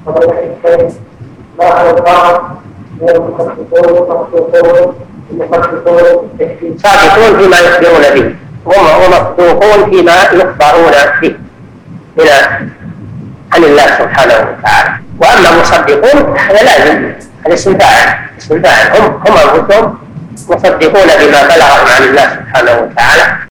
ما هو البعض من المصدقون صادقون فيما يخبرون به ومصدوقون فيما يخبرون به من عن الله سبحانه وتعالى. واما المصدقون هذا لازم الاسم فاعل هم انفسهم مصدقون بما بلغهم عن الله سبحانه وتعالى